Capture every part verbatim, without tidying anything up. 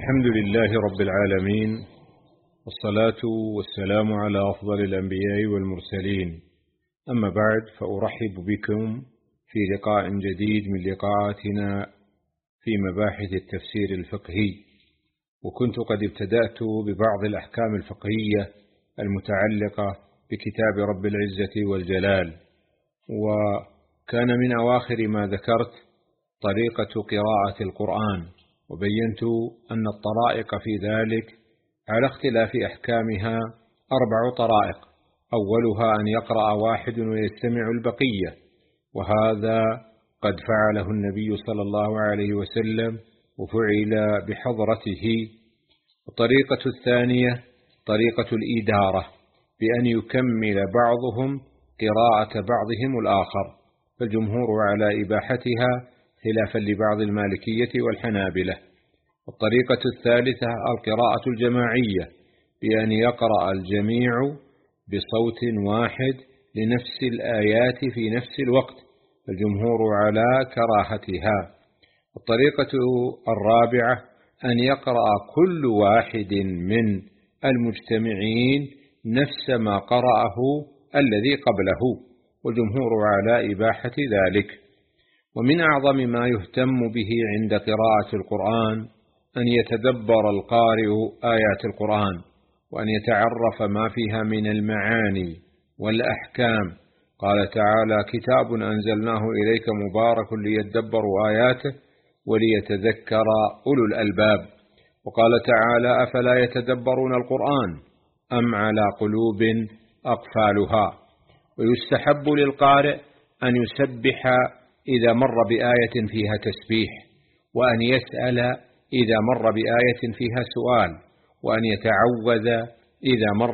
الحمد لله رب العالمين، والصلاة والسلام على أفضل الأنبياء والمرسلين. أما بعد، فأرحب بكم في لقاء جديد من لقاءاتنا في مباحث التفسير الفقهي. وكنت قد ابتدأت ببعض الأحكام الفقهية المتعلقة بكتاب رب العزة والجلال، وكان من أواخر ما ذكرت طريقة قراءة القرآن، وبينت أن الطرائق في ذلك على اختلاف أحكامها أربع طرائق. أولها أن يقرأ واحد ويستمع البقية، وهذا قد فعله النبي صلى الله عليه وسلم وفعل بحضرته. الطريقة الثانية طريقة الإدارة، بأن يكمل بعضهم قراءة بعضهم الآخر، فالجمهور على إباحتها خلافا لبعض المالكية والحنابلة. الطريقة الثالثة القراءة الجماعية، بأن يقرأ الجميع بصوت واحد لنفس الآيات في نفس الوقت، فالجمهور على كراهتها. الطريقة الرابعة أن يقرأ كل واحد من المجتمعين نفس ما قرأه الذي قبله، والجمهور على إباحة ذلك. ومن أعظم ما يهتم به عند قراءة القرآن أن يتدبر القارئ آيات القرآن، وأن يتعرف ما فيها من المعاني والأحكام. قال تعالى: كتاب أنزلناه إليك مبارك ليدبروا آياته وليتذكر أولو الألباب. وقال تعالى: أفلا يتدبرون القرآن أم على قلوب أقفالها. ويستحب للقارئ أن يسبح إذا مر بآية فيها تسبيح، وأن يسأل إذا مر بآية فيها سؤال، وأن يتعوذ إذا مر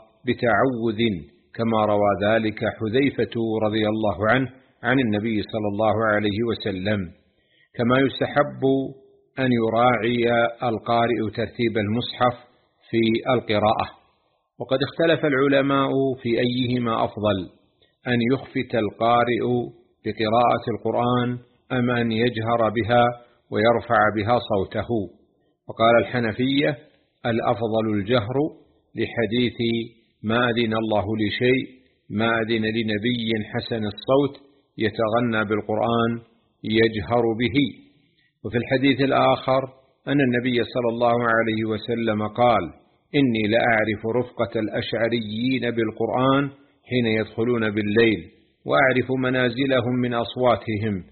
بتعوذ، كما روى ذلك حذيفة رضي الله عنه عن النبي صلى الله عليه وسلم. كما يستحب أن يراعي القارئ ترتيب المصحف في القراءة. وقد اختلف العلماء في أيهما أفضل، أن يخفت القارئ بقراءة القرآن أم أن يجهر بها ويرفع بها صوته. وقال الحنفية: الأفضل الجهر، لحديث ما أذن الله لشيء ما أذن لنبي حسن الصوت يتغنى بالقرآن يجهر به. وفي الحديث الآخر أن النبي صلى الله عليه وسلم قال: إني لأعرف رفقة الأشعريين بالقرآن حين يدخلون بالليل، وأعرف منازلهم من أصواتهم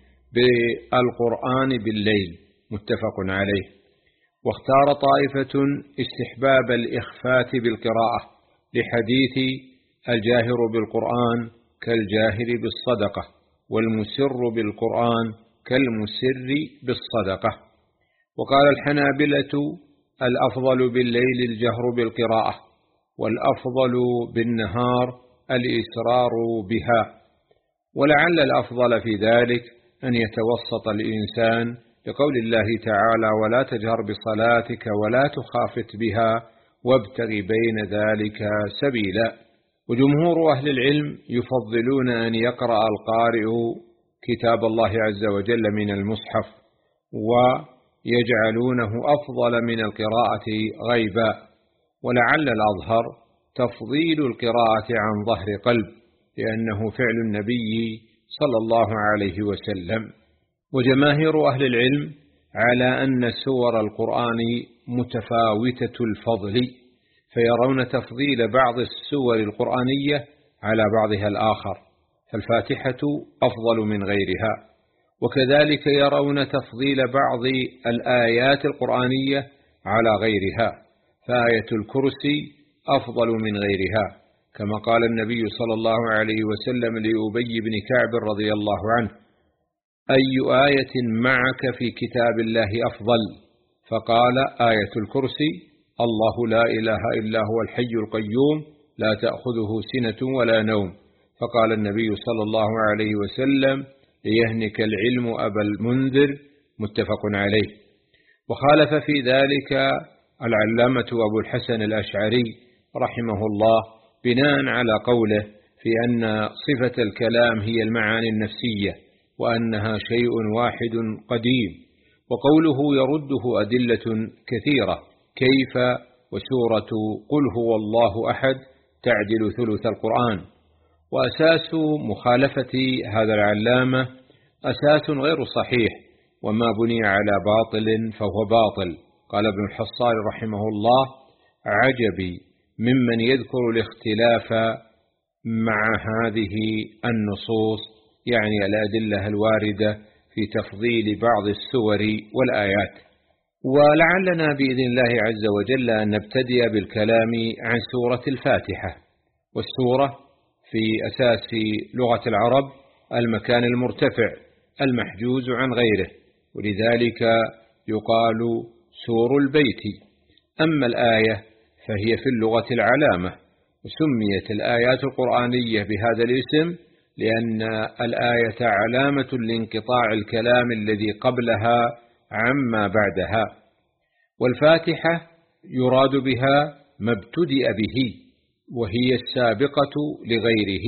بالقرآن بالليل. متفق عليه. واختار طائفة استحباب الإخفات بالقراءة، لحديث الجاهر بالقرآن كالجاهر بالصدقة، والمسر بالقرآن كالمسر بالصدقة. وقال الحنابلة: الأفضل بالليل الجهر بالقراءة، والأفضل بالنهار الإسرار بها. ولعل الأفضل في ذلك أن يتوسط الإنسان، لقول الله تعالى: ولا تجهر بصلاتك ولا تخافت بها وابتغ بين ذلك سبيلا. وجمهور أهل العلم يفضلون أن يقرأ القارئ كتاب الله عز وجل من المصحف، ويجعلونه أفضل من القراءة غيبا. ولعل الأظهر تفضيل القراءة عن ظهر قلب، لأنه فعل النبي صلى الله عليه وسلم. وجماهير أهل العلم على أن سور القرآن متفاوتة الفضل، فيرون تفضيل بعض السور القرآنية على بعضها الآخر، فالفاتحة أفضل من غيرها. وكذلك يرون تفضيل بعض الآيات القرآنية على غيرها، فآية الكرسي أفضل من غيرها، كما قال النبي صلى الله عليه وسلم لأبي بن كعب رضي الله عنه: أي آية معك في كتاب الله أفضل؟ فقال: آية الكرسي، الله لا إله إلا هو الحي القيوم لا تأخذه سنة ولا نوم. فقال النبي صلى الله عليه وسلم: ليهنك العلم أبا المنذر. متفق عليه. وخالف في ذلك العلامة أبو الحسن الأشعري رحمه الله، بناء على قوله في أن صفة الكلام هي المعاني النفسية، وأنها شيء واحد قديم، وقوله يرده أدلة كثيرة، كيف وسورة قل هو الله أحد تعدل ثلث القرآن. وأساس مخالفة هذا العلامة أساس غير صحيح، وما بني على باطل فهو باطل. قال ابن الحصار رحمه الله: عجبي ممن يذكر الاختلاف مع هذه النصوص، يعني الأدلة الواردة في تفضيل بعض السور والآيات. ولعلنا بإذن الله عز وجل أن نبتدئ بالكلام عن سورة الفاتحة. والسورة في أساس لغة العرب المكان المرتفع المحجوز عن غيره، ولذلك يقال سور البيت. أما الآية فهي في اللغة العلامة، وسميت الآيات القرآنية بهذا الاسم لأن الآية علامة لانقطاع الكلام الذي قبلها عما بعدها. والفاتحة يراد بها ما ابتدأ به، وهي السابقة لغيره.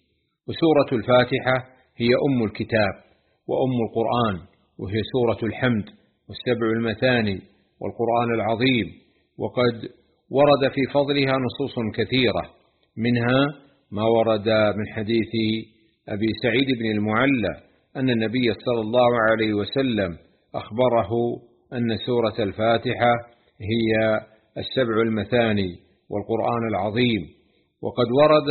وسورة الفاتحة هي أم الكتاب وأم القرآن، وهي سورة الحمد والسبع المثاني والقرآن العظيم. وقد ورد في فضلها نصوص كثيرة، منها ما ورد من حديث أبي سعيد بن المعلى أن النبي صلى الله عليه وسلم أخبره أن سورة الفاتحة هي السبع المثاني والقرآن العظيم. وقد ورد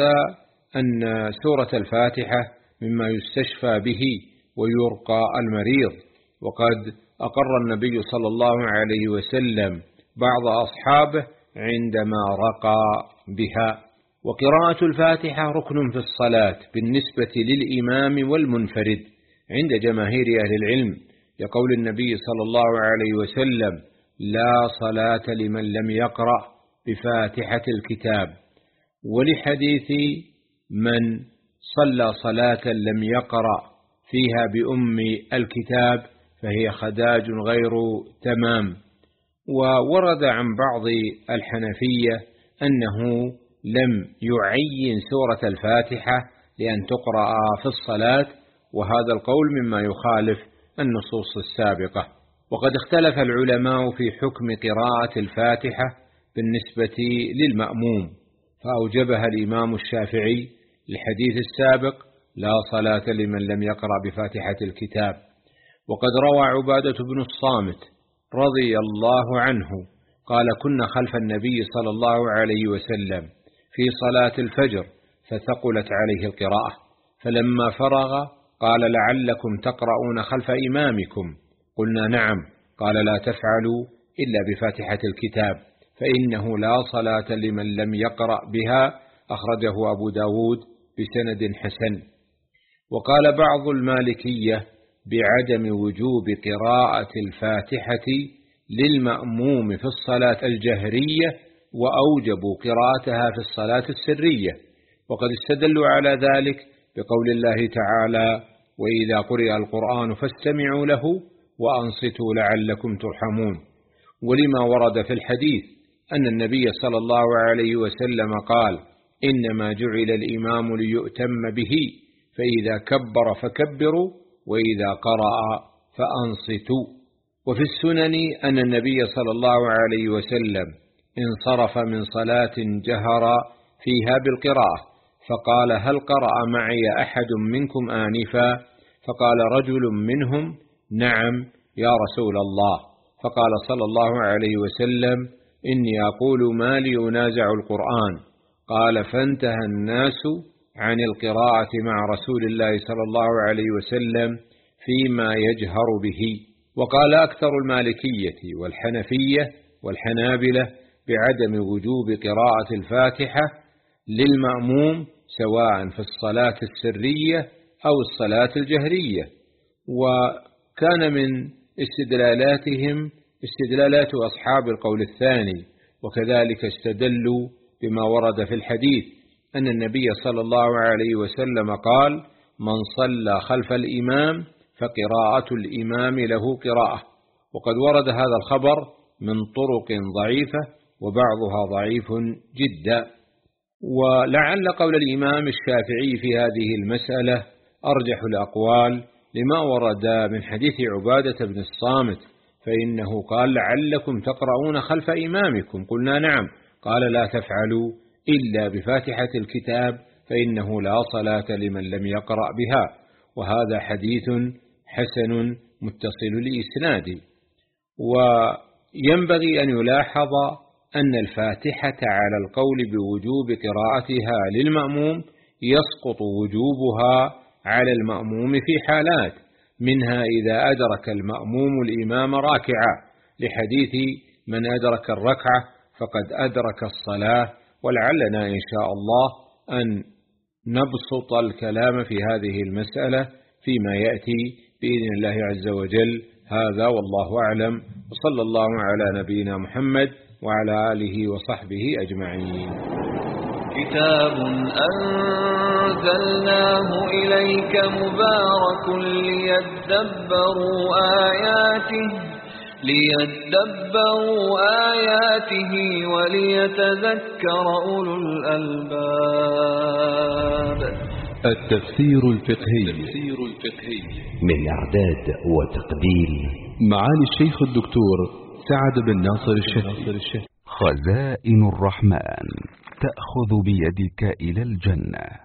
أن سورة الفاتحة مما يستشفى به ويرقى المريض. وقد أقر النبي صلى الله عليه وسلم بعض أصحابه عندما رقى بها. وقراءة الفاتحة ركن في الصلاة بالنسبة للإمام والمنفرد عند جماهير أهل العلم، لقول النبي صلى الله عليه وسلم: لا صلاة لمن لم يقرأ بفاتحة الكتاب. ولحديث من صلى صلاة لم يقرأ فيها بأم الكتاب فهي خداج غير تمام. وورد عن بعض الحنفية أنه لم يعين سورة الفاتحة لأن تقرأ في الصلاة، وهذا القول مما يخالف النصوص السابقة. وقد اختلف العلماء في حكم قراءة الفاتحة بالنسبة للمأموم، فأوجبها الإمام الشافعي لحديث السابق: لا صلاة لمن لم يقرأ بفاتحة الكتاب. وقد روى عبادة بن الصامت رضي الله عنه قال: كنا خلف النبي صلى الله عليه وسلم في صلاة الفجر فثقلت عليه القراءة، فلما فرغ قال: لعلكم تقرؤون خلف إمامكم. قلنا: نعم. قال: لا تفعلوا إلا بفاتحة الكتاب، فإنه لا صلاة لمن لم يقرأ بها. أخرجه أبو داود بسند حسن. وقال بعض المالكية بعدم وجوب قراءة الفاتحة للمأموم في الصلاة الجهرية، وأوجبوا قراءتها في الصلاة السرية. وقد استدلوا على ذلك بقول الله تعالى: وإذا قرئ القرآن فاستمعوا له وأنصتوا لعلكم ترحمون. ولما ورد في الحديث أن النبي صلى الله عليه وسلم قال: إنما جعل الإمام ليؤتم به، فإذا كبر فكبروا وإذا قرأ فأنصتوا. وفي السنن أن النبي صلى الله عليه وسلم انصرف من صلاة جهر فيها بالقراءة، فقال: هل قرأ معي أحد منكم آنفا؟ فقال رجل منهم: نعم يا رسول الله. فقال صلى الله عليه وسلم: إني أقول ما لي أنازع القرآن. قال: فانتهى الناس عن القراءة مع رسول الله صلى الله عليه وسلم فيما يجهر به. وقال أكثر المالكية والحنفية والحنابلة بعدم وجوب قراءة الفاتحة للمأموم سواء في الصلاة السرية أو الصلاة الجهرية. وكان من استدلالاتهم استدلالات أصحاب القول الثاني، وكذلك استدلوا بما ورد في الحديث أن النبي صلى الله عليه وسلم قال: من صلى خلف الإمام فقراءة الإمام له قراءة. وقد ورد هذا الخبر من طرق ضعيفة وبعضها ضعيف جدا. ولعل قول الإمام الشافعي في هذه المسألة أرجح الأقوال لما ورد من حديث عبادة بن الصامت فإنه قال لعلكم تقرؤون خلف إمامكم، قلنا نعم، قال لا تفعلوا إلا بفاتحة الكتاب فإنه لا صلاة لمن لم يقرأ بها. وهذا حديث حسن متصل الإسناد. وينبغي أن يلاحظ أن الفاتحة على القول بوجوب قراءتها للمأموم يسقط وجوبها على المأموم في حالات، منها إذا أدرك المأموم الإمام راكعا، لحديث من أدرك الركعة فقد أدرك الصلاة. ولعلنا إن شاء الله أن نبسط الكلام في هذه المسألة فيما يأتي بإذن الله عز وجل. هذا والله أعلم، وصلى الله على نبينا محمد وعلى آله وصحبه أجمعين. كتاب أنزلناه إليك مبارك ليدبروا آياته ليدبروا آياته وليتذكر أولو الألباب. التفسير الفقهي من إعداد وتقديم معالي الشيخ الدكتور سعد بن ناصر الشهري. خزائن الرحمن تأخذ بيدك إلى الجنة.